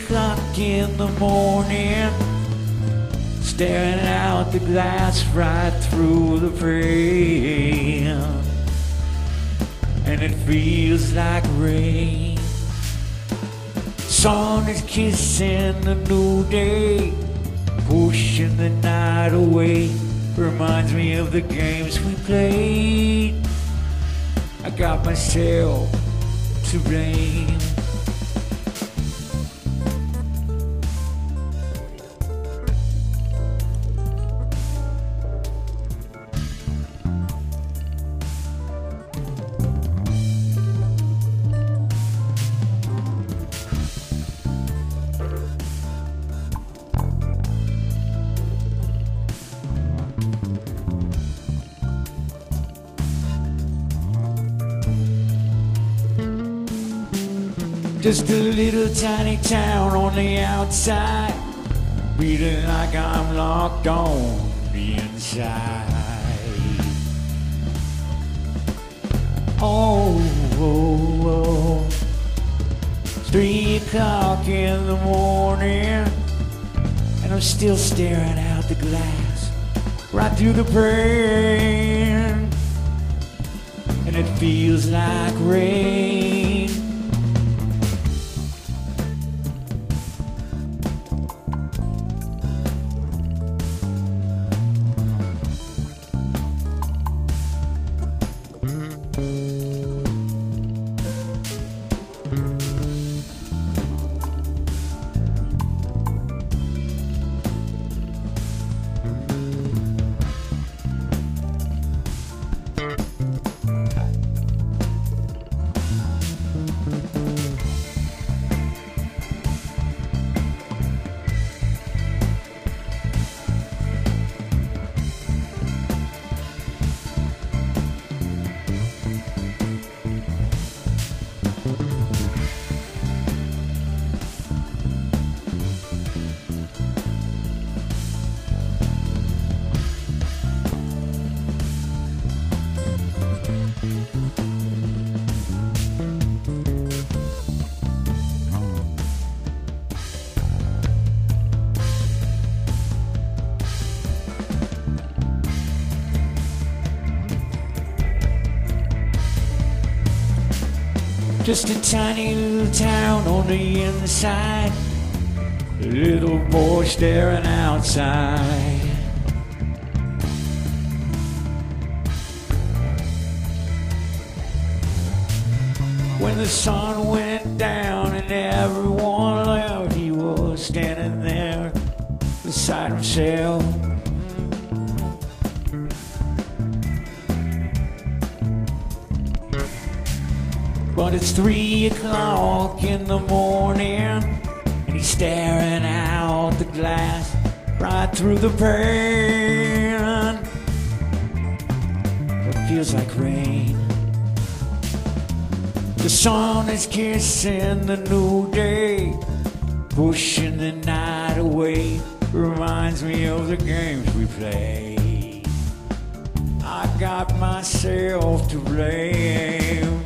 o'clock in the morning, staring out the glass right through the frame, and it feels like rain. Sun is kissing the new day, pushing the night away. Reminds me of the games we played. I got myself to blame. Just a little tiny town on the outside, feeling like I'm locked on the inside. Oh, oh, oh. 3 o'clock in the morning, and I'm still staring out the glass right through the pane, and it feels like rain. Just a tiny little town on the inside, a little boy staring outside. When the sun went down and everyone left, he was standing there beside himself. But it's 3 o'clock in the morning, and he's staring out the glass right through the pane. It feels like rain. The sun is kissing the new day, pushing the night away. Reminds me of the games we played. I got myself to blame.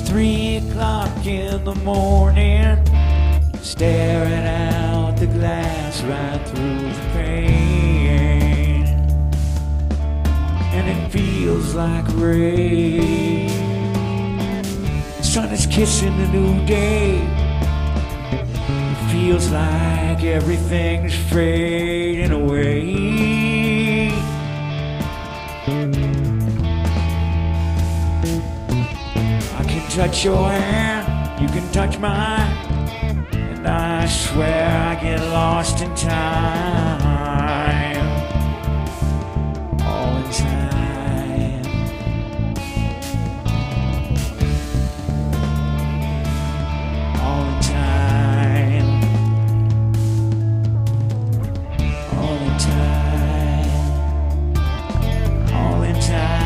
3 o'clock in the morning, staring out the glass right through the pane, and it feels like rain. The sun is kissing the new day. It feels like everything's fading away. I can touch your hand, you can touch mine, and I swear I get lost in time. All in time. All in time. All in time. All in time.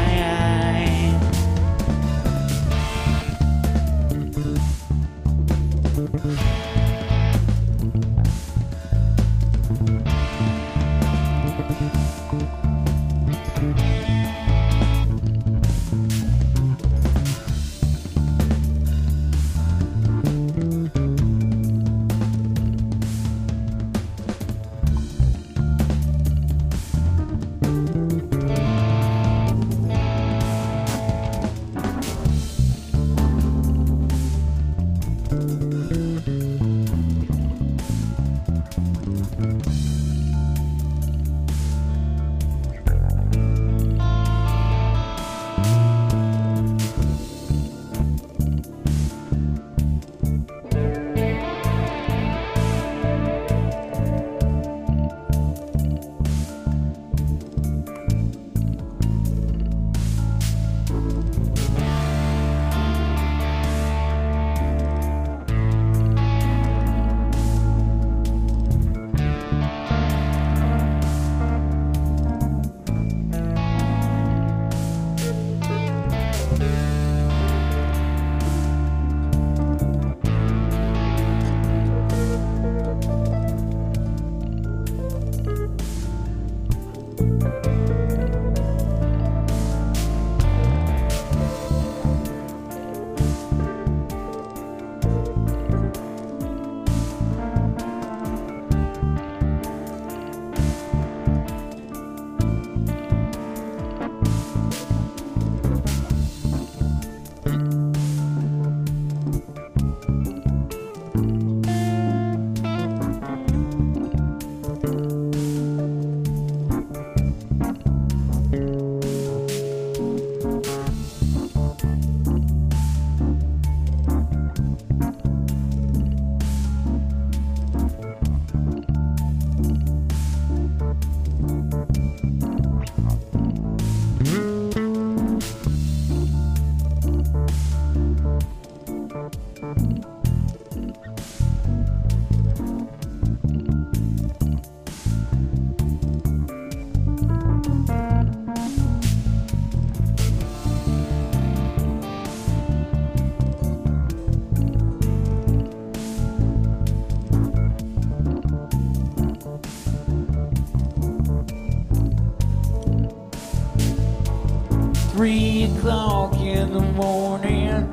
3 o'clock in the morning,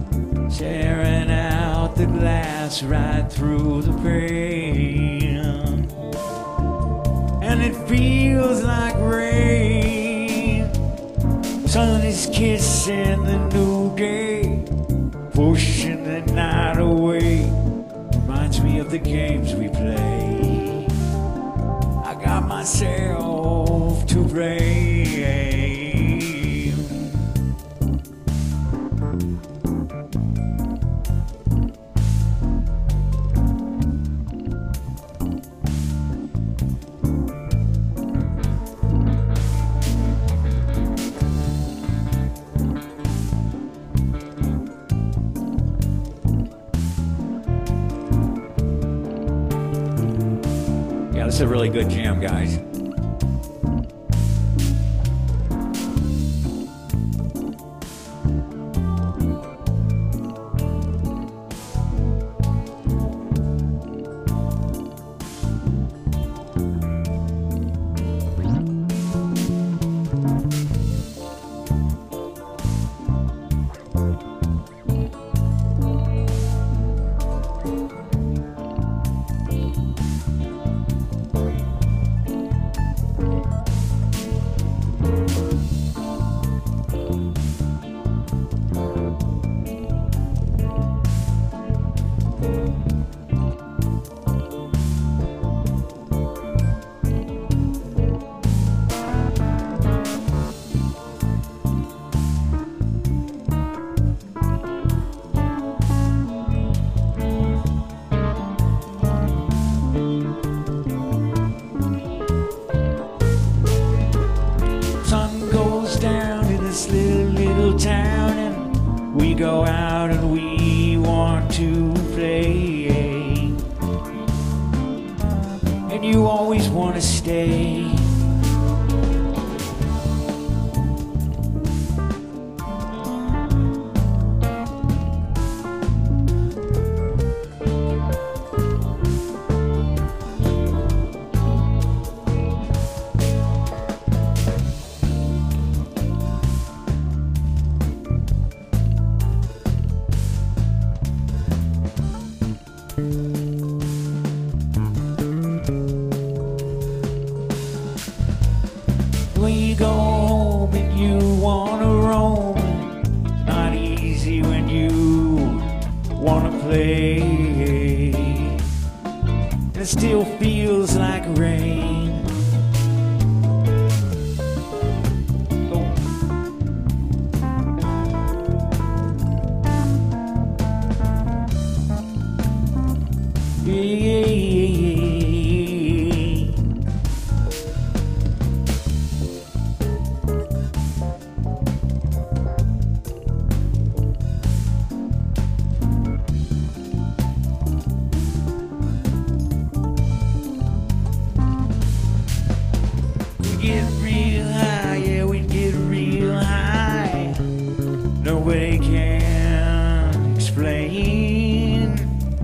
tearing out the glass right through the pane, and it feels like rain. Sun is kissing the new day, pushing the night away. Reminds me of the games we play. I got myself to blame. Yeah, this is a really good jam, guys. to play, and you always want to stay. When you go home and you wanna roam, not easy when you wanna play, and it still feels like rain. Get real high, yeah, we get real high. Nobody can explain.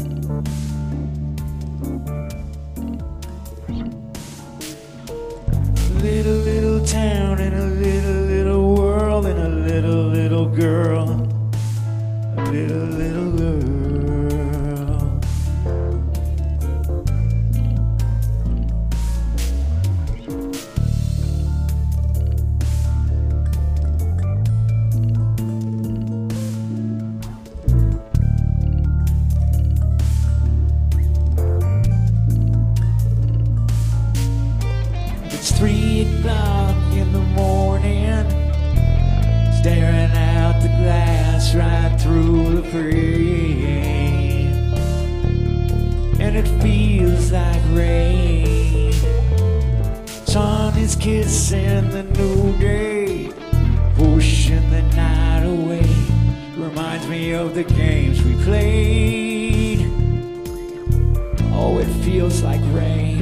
Little town and a little world and a little girl, a little girl. It's 3 o'clock in the morning, staring out the glass right through the frame, and it feels like rain. Sun is kissing the new day, pushing the night away. Reminds me of the games we played. Oh, it feels like rain.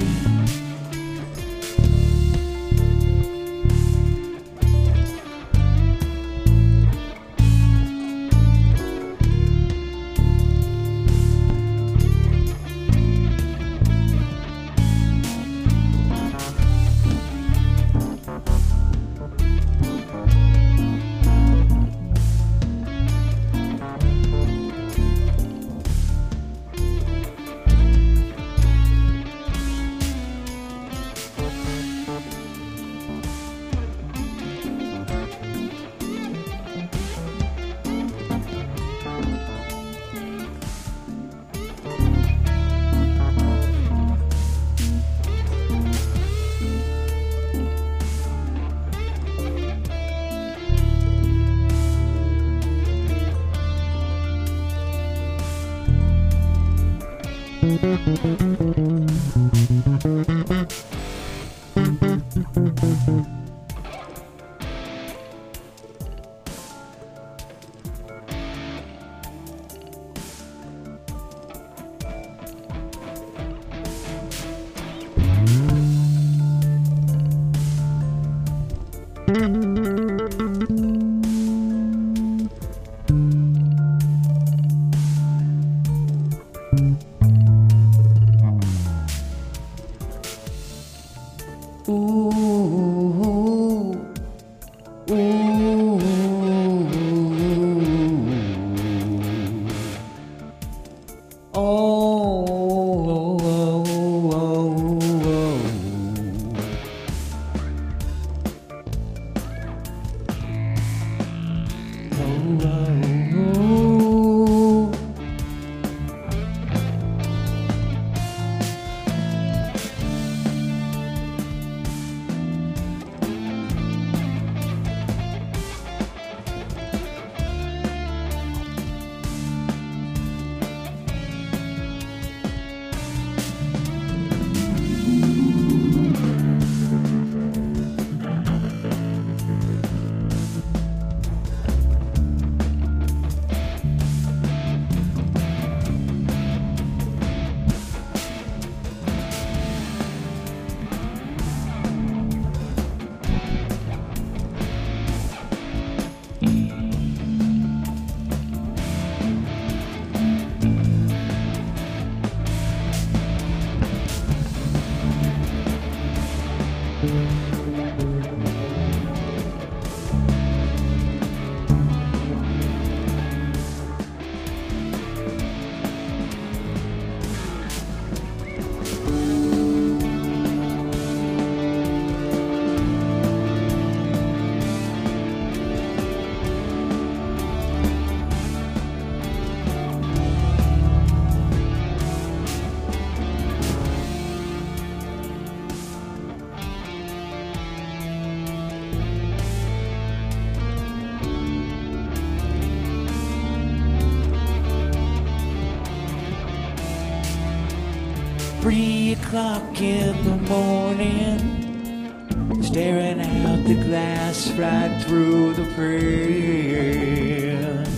3 o'clock in the morning, staring out the glass right through the print.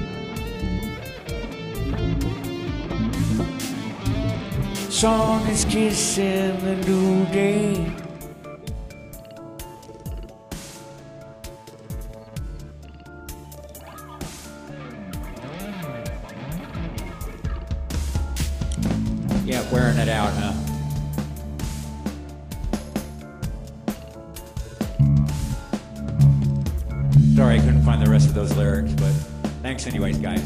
Song is kissing the new day. Yeah, wearing it out, huh? Sorry, I couldn't find the rest of those lyrics, but thanks anyways, guys.